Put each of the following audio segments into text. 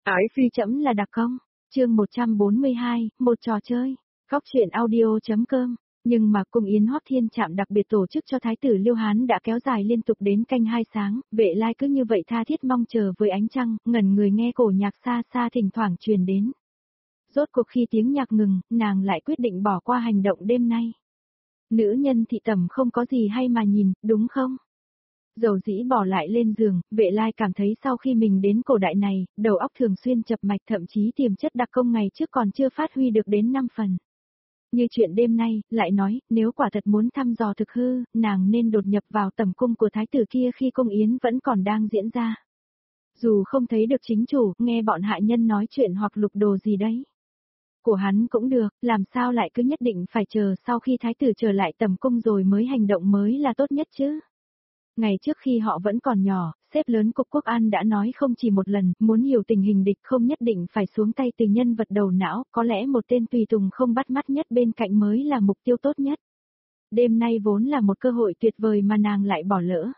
Ái phi chấm là đặc công. Chương 142, một trò chơi. Góc truyện audio.com. Nhưng mà cung yến Hoắc Thiên Trạm đặc biệt tổ chức cho thái tử Liêu Hán đã kéo dài liên tục đến canh 2 sáng, Vệ Lai cứ như vậy tha thiết mong chờ với ánh trăng, ngẩn người nghe cổ nhạc xa xa thỉnh thoảng truyền đến. Rốt cuộc khi tiếng nhạc ngừng, nàng lại quyết định bỏ qua hành động đêm nay. Nữ nhân thị tẩm không có gì hay mà nhìn, đúng không? Dầu dĩ bỏ lại lên giường, Vệ Lai cảm thấy sau khi mình đến cổ đại này, đầu óc thường xuyên chập mạch, thậm chí tiềm chất đặc công ngày trước còn chưa phát huy được đến 5 phần. Như chuyện đêm nay, lại nói, nếu quả thật muốn thăm dò thực hư, nàng nên đột nhập vào tầm cung của thái tử kia khi cung yến vẫn còn đang diễn ra. Dù không thấy được chính chủ, nghe bọn hạ nhân nói chuyện hoặc lục đồ gì đấy. Của hắn cũng được, làm sao lại cứ nhất định phải chờ sau khi thái tử trở lại tầm cung rồi mới hành động mới là tốt nhất chứ. Ngày trước khi họ vẫn còn nhỏ, sếp lớn Cục Quốc An đã nói không chỉ một lần, muốn hiểu tình hình địch không nhất định phải xuống tay từ nhân vật đầu não, có lẽ một tên tùy tùng không bắt mắt nhất bên cạnh mới là mục tiêu tốt nhất. Đêm nay vốn là một cơ hội tuyệt vời mà nàng lại bỏ lỡ.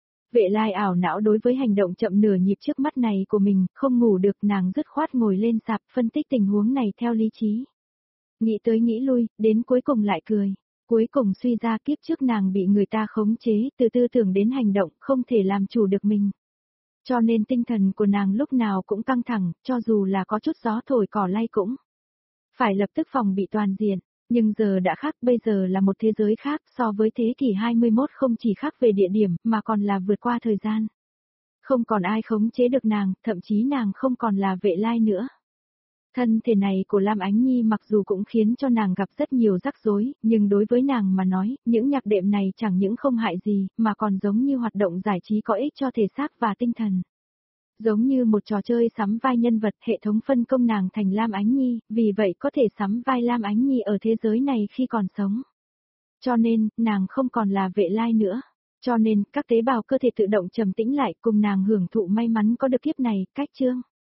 Vệ Lai ảo não đối với hành động chậm nửa nhịp trước mắt này của mình, không ngủ được, nàng dứt khoát ngồi lên sạp phân tích tình huống này theo lý trí. Nghĩ tới nghĩ lui, đến cuối cùng lại cười. Cuối cùng suy ra kiếp trước nàng bị người ta khống chế, từ tư tưởng đến hành động, không thể làm chủ được mình. Cho nên tinh thần của nàng lúc nào cũng căng thẳng, cho dù là có chút gió thổi cỏ lay cũng phải lập tức phòng bị toàn diện. Nhưng giờ đã khác, bây giờ là một thế giới khác, so với thế kỷ 21 không chỉ khác về địa điểm, mà còn là vượt qua thời gian. Không còn ai khống chế được nàng, thậm chí nàng không còn là Vệ Lai nữa. Thân thể này của Lam Ánh Nhi mặc dù cũng khiến cho nàng gặp rất nhiều rắc rối, nhưng đối với nàng mà nói, những nhạc đệm này chẳng những không hại gì, mà còn giống như hoạt động giải trí có ích cho thể xác và tinh thần. Giống như một trò chơi sắm vai nhân vật, hệ thống phân công nàng thành Lam Ánh Nhi, vì vậy có thể sắm vai Lam Ánh Nhi ở thế giới này khi còn sống. Cho nên, nàng không còn là Vệ Lai nữa. Cho nên, các tế bào cơ thể tự động trầm tĩnh lại cùng nàng hưởng thụ may mắn có được kiếp này, cách chương.